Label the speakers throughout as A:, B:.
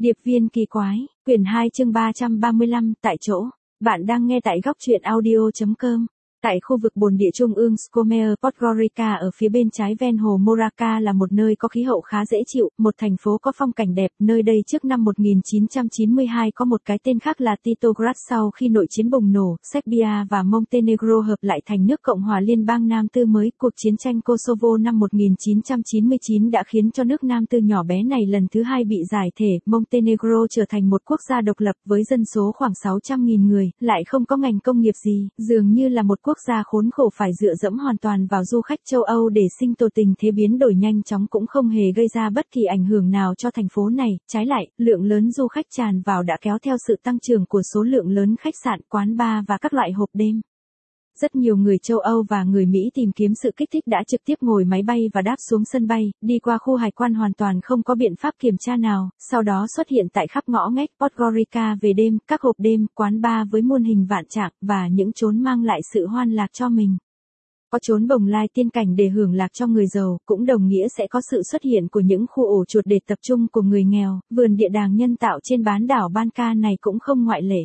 A: Điệp viên kỳ quái, quyển 2 chương 335, tại chỗ. Bạn đang nghe tại góc truyện audio.com. Tại khu vực bồn địa trung ương Scomer Podgorica ở phía bên trái ven hồ Moraca là một nơi có khí hậu khá dễ chịu, một thành phố có phong cảnh đẹp. Nơi đây trước năm 1992 có một cái tên khác là Titograd. Sau khi nội chiến bùng nổ, Serbia và Montenegro hợp lại thành nước Cộng hòa Liên bang Nam Tư mới. Cuộc chiến tranh Kosovo năm 1999 đã khiến cho nước Nam Tư nhỏ bé này lần thứ hai bị giải thể. Montenegro trở thành một quốc gia độc lập với dân số khoảng 600.000 người, lại không có ngành công nghiệp gì, dường như là một quốc gia khốn khổ phải dựa dẫm hoàn toàn vào du khách châu Âu để sinh tồn. Tình thế biến đổi nhanh chóng cũng không hề gây ra bất kỳ ảnh hưởng nào cho thành phố này, trái lại, lượng lớn du khách tràn vào đã kéo theo sự tăng trưởng của số lượng lớn khách sạn, quán bar và các loại hộp đêm. Rất nhiều người châu Âu và người Mỹ tìm kiếm sự kích thích đã trực tiếp ngồi máy bay và đáp xuống sân bay, đi qua khu hải quan hoàn toàn không có biện pháp kiểm tra nào, sau đó xuất hiện tại khắp ngõ ngách Podgorica về đêm, các hộp đêm, quán bar với muôn hình vạn trạng và những chốn mang lại sự hoan lạc cho mình. Có chốn bồng lai tiên cảnh để hưởng lạc cho người giàu, cũng đồng nghĩa sẽ có sự xuất hiện của những khu ổ chuột để tập trung của người nghèo. Vườn địa đàng nhân tạo trên bán đảo Banca này cũng không ngoại lệ.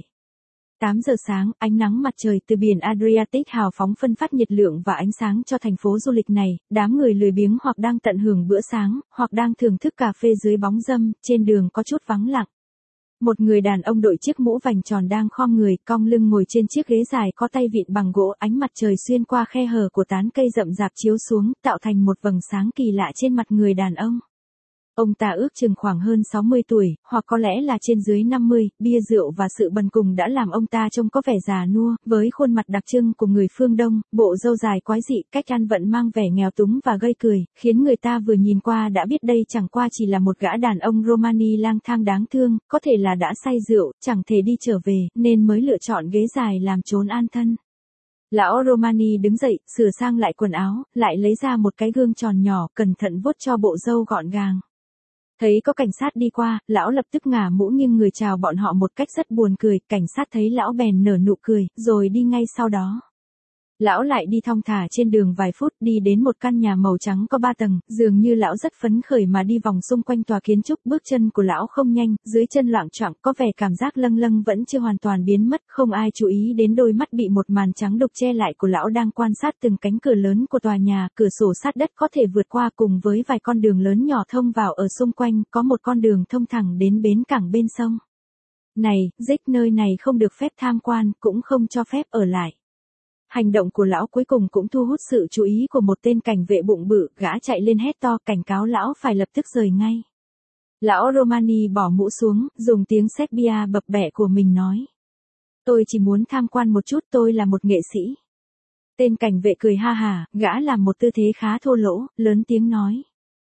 A: 8 giờ sáng, ánh nắng mặt trời từ biển Adriatic hào phóng phân phát nhiệt lượng và ánh sáng cho thành phố du lịch này. Đám người lười biếng hoặc đang tận hưởng bữa sáng, hoặc đang thưởng thức cà phê dưới bóng râm. Trên đường có chút vắng lặng. Một người đàn ông đội chiếc mũ vành tròn đang khom người, cong lưng ngồi trên chiếc ghế dài có tay vịn bằng gỗ. Ánh mặt trời xuyên qua khe hở của tán cây rậm rạp chiếu xuống, tạo thành một vầng sáng kỳ lạ trên mặt người đàn ông. Ông ta ước chừng khoảng hơn 60 tuổi, hoặc có lẽ là trên dưới 50, bia rượu và sự bần cùng đã làm ông ta trông có vẻ già nua, với khuôn mặt đặc trưng của người phương Đông, bộ râu dài quái dị, cách ăn vận mang vẻ nghèo túng và gây cười, khiến người ta vừa nhìn qua đã biết đây chẳng qua chỉ là một gã đàn ông Romani lang thang đáng thương, có thể là đã say rượu, chẳng thể đi trở về, nên mới lựa chọn ghế dài làm chốn an thân. Lão Romani đứng dậy, sửa sang lại quần áo, lại lấy ra một cái gương tròn nhỏ, cẩn thận vuốt cho bộ râu gọn gàng. Thấy có cảnh sát đi qua, lão lập tức ngả mũ nghiêng người chào bọn họ một cách rất buồn cười, cảnh sát thấy lão bèn nở nụ cười, rồi đi ngay sau đó. Lão lại đi thong thả trên đường vài phút, đi đến một căn nhà màu trắng có 3 tầng, dường như lão rất phấn khởi mà đi vòng xung quanh tòa kiến trúc. Bước chân của lão không nhanh, dưới chân loạng choạng, có vẻ cảm giác lâng lâng vẫn chưa hoàn toàn biến mất. Không ai chú ý đến đôi mắt bị một màn trắng đục che lại của lão đang quan sát từng cánh cửa lớn của tòa nhà. Cửa sổ sát đất có thể vượt qua, cùng với vài con đường lớn nhỏ thông vào ở xung quanh, có một con đường thông thẳng đến bến cảng bên sông. Này, Dick, nơi này không được phép tham quan, cũng không cho phép ở lại. Hành động của lão cuối cùng cũng thu hút sự chú ý của một tên cảnh vệ bụng bự, gã chạy lên hét to cảnh cáo lão phải lập tức rời ngay. Lão Romani bỏ mũ xuống, dùng tiếng Serbia bập bẹ của mình nói. Tôi chỉ muốn tham quan một chút, tôi là một nghệ sĩ. Tên cảnh vệ cười ha hả, gã làm một tư thế khá thô lỗ, lớn tiếng nói.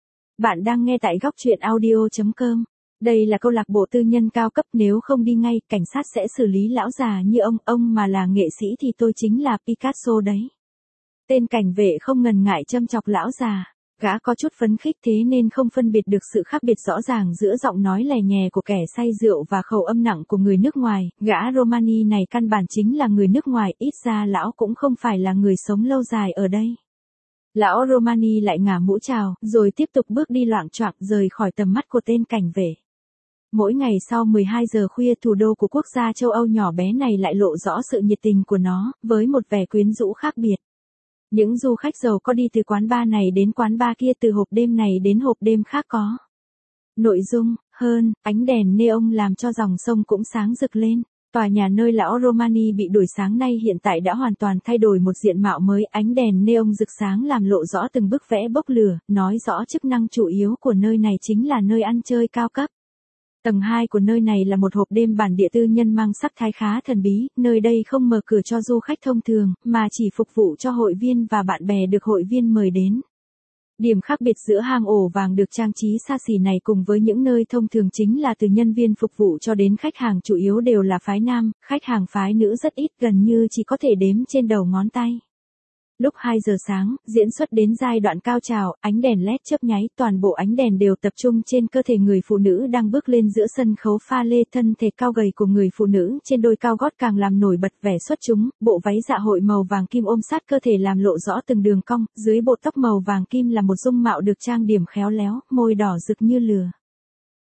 A: Bạn đang nghe tại góc truyện audio.com. Đây là câu lạc bộ tư nhân cao cấp, nếu không đi ngay, cảnh sát sẽ xử lý lão già như ông mà là nghệ sĩ thì tôi chính là Picasso đấy. Tên cảnh vệ không ngần ngại châm chọc lão già. Gã có chút phấn khích thế nên không phân biệt được sự khác biệt rõ ràng giữa giọng nói lè nhè của kẻ say rượu và khẩu âm nặng của người nước ngoài. Gã Romani này căn bản chính là người nước ngoài, ít ra lão cũng không phải là người sống lâu dài ở đây. Lão Romani lại ngả mũ chào, rồi tiếp tục bước đi loạng choạng rời khỏi tầm mắt của tên cảnh vệ. Mỗi ngày sau 12 giờ khuya, thủ đô của quốc gia châu Âu nhỏ bé này lại lộ rõ sự nhiệt tình của nó, với một vẻ quyến rũ khác biệt. Những du khách giàu có đi từ quán bar này đến quán bar kia, từ hộp đêm này đến hộp đêm khác có. Nội dung, hơn, ánh đèn neon làm cho dòng sông cũng sáng rực lên. Tòa nhà nơi lão Romani bị đuổi sáng nay hiện tại đã hoàn toàn thay đổi một diện mạo mới. Ánh đèn neon rực sáng làm lộ rõ từng bức vẽ bốc lửa, nói rõ chức năng chủ yếu của nơi này chính là nơi ăn chơi cao cấp. Tầng 2 của nơi này là một hộp đêm bản địa tư nhân mang sắc thái khá thần bí, nơi đây không mở cửa cho du khách thông thường, mà chỉ phục vụ cho hội viên và bạn bè được hội viên mời đến. Điểm khác biệt giữa hang ổ vàng được trang trí xa xỉ này cùng với những nơi thông thường chính là từ nhân viên phục vụ cho đến khách hàng chủ yếu đều là phái nam, khách hàng phái nữ rất ít, gần như chỉ có thể đếm trên đầu ngón tay. Lúc 2 giờ sáng, diễn xuất đến giai đoạn cao trào, ánh đèn LED chớp nháy, toàn bộ ánh đèn đều tập trung trên cơ thể người phụ nữ đang bước lên giữa sân khấu pha lê. Thân thể cao gầy của người phụ nữ trên đôi cao gót càng làm nổi bật vẻ xuất chúng, bộ váy dạ hội màu vàng kim ôm sát cơ thể làm lộ rõ từng đường cong, dưới bộ tóc màu vàng kim là một dung mạo được trang điểm khéo léo, môi đỏ rực như lửa.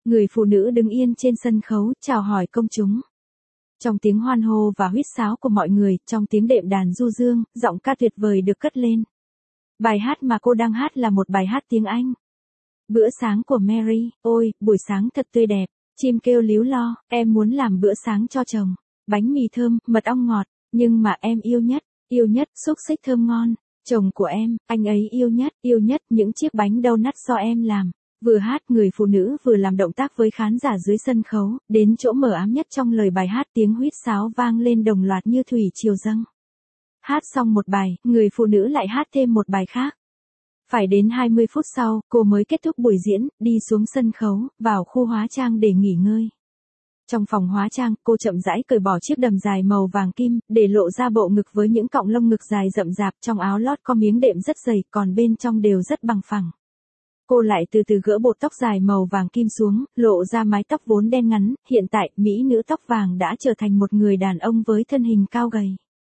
A: Người phụ nữ đứng yên trên sân khấu, chào hỏi công chúng. Trong tiếng hoan hô và huýt sáo của mọi người, trong tiếng đệm đàn du dương, giọng ca tuyệt vời được cất lên. Bài hát mà cô đang hát là một bài hát tiếng Anh. Bữa sáng của Mary, ôi, buổi sáng thật tươi đẹp. Chim kêu líu lo, em muốn làm bữa sáng cho chồng. Bánh mì thơm, mật ong ngọt, nhưng mà em yêu nhất, xúc xích thơm ngon. Chồng của em, anh ấy yêu nhất những chiếc bánh donut do em làm. Vừa hát, người phụ nữ vừa làm động tác với khán giả dưới sân khấu, đến chỗ mờ ám nhất trong lời bài hát, tiếng huýt sáo vang lên đồng loạt như thủy triều dâng. Hát xong một bài, người phụ nữ lại hát thêm một bài khác. Phải đến 20 phút sau, cô mới kết thúc buổi diễn, đi xuống sân khấu, vào khu hóa trang để nghỉ ngơi. Trong phòng hóa trang, cô chậm rãi cởi bỏ chiếc đầm dài màu vàng kim, để lộ ra bộ ngực với những cọng lông ngực dài rậm rạp, trong áo lót có miếng đệm rất dày, còn bên trong đều rất bằng phẳng. Cô lại từ từ gỡ bộ tóc dài màu vàng kim xuống, lộ ra mái tóc vốn đen ngắn, hiện tại, mỹ nữ tóc vàng đã trở thành một người đàn ông với thân hình cao gầy.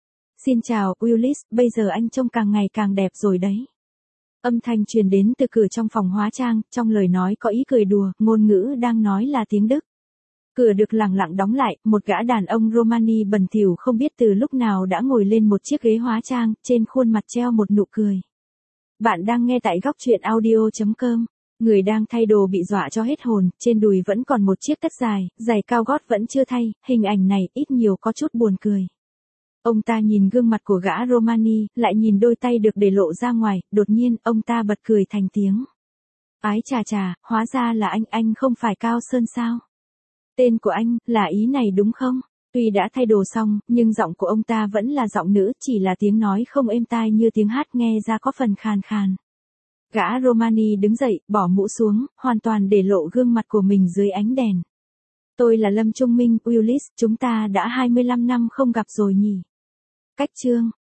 A: Xin chào, Willis, bây giờ anh trông càng ngày càng đẹp rồi đấy. Âm thanh truyền đến từ cửa trong phòng hóa trang, trong lời nói có ý cười đùa, ngôn ngữ đang nói là tiếng Đức. Cửa được lặng lặng đóng lại, một gã đàn ông Romani bẩn thỉu không biết từ lúc nào đã ngồi lên một chiếc ghế hóa trang, trên khuôn mặt treo một nụ cười. Bạn đang nghe tại góc truyện audio.com. Người đang thay đồ bị dọa cho hết hồn, trên đùi vẫn còn một chiếc tất dài, giày cao gót vẫn chưa thay, hình ảnh này ít nhiều có chút buồn cười. Ông ta nhìn gương mặt của gã Romani, lại nhìn đôi tay được để lộ ra ngoài, đột nhiên, ông ta bật cười thành tiếng. Ái chà chà, hóa ra là anh không phải Cao Sơn sao? Tên của anh, là ý này đúng không? Tuy đã thay đồ xong, nhưng giọng của ông ta vẫn là giọng nữ, chỉ là tiếng nói không êm tai như tiếng hát nghe ra có phần khàn khàn. Gã Romani đứng dậy, bỏ mũ xuống, hoàn toàn để lộ gương mặt của mình dưới ánh đèn. Tôi là Lâm Trung Minh, Willis, chúng ta đã 25 năm không gặp rồi nhỉ? Cách chương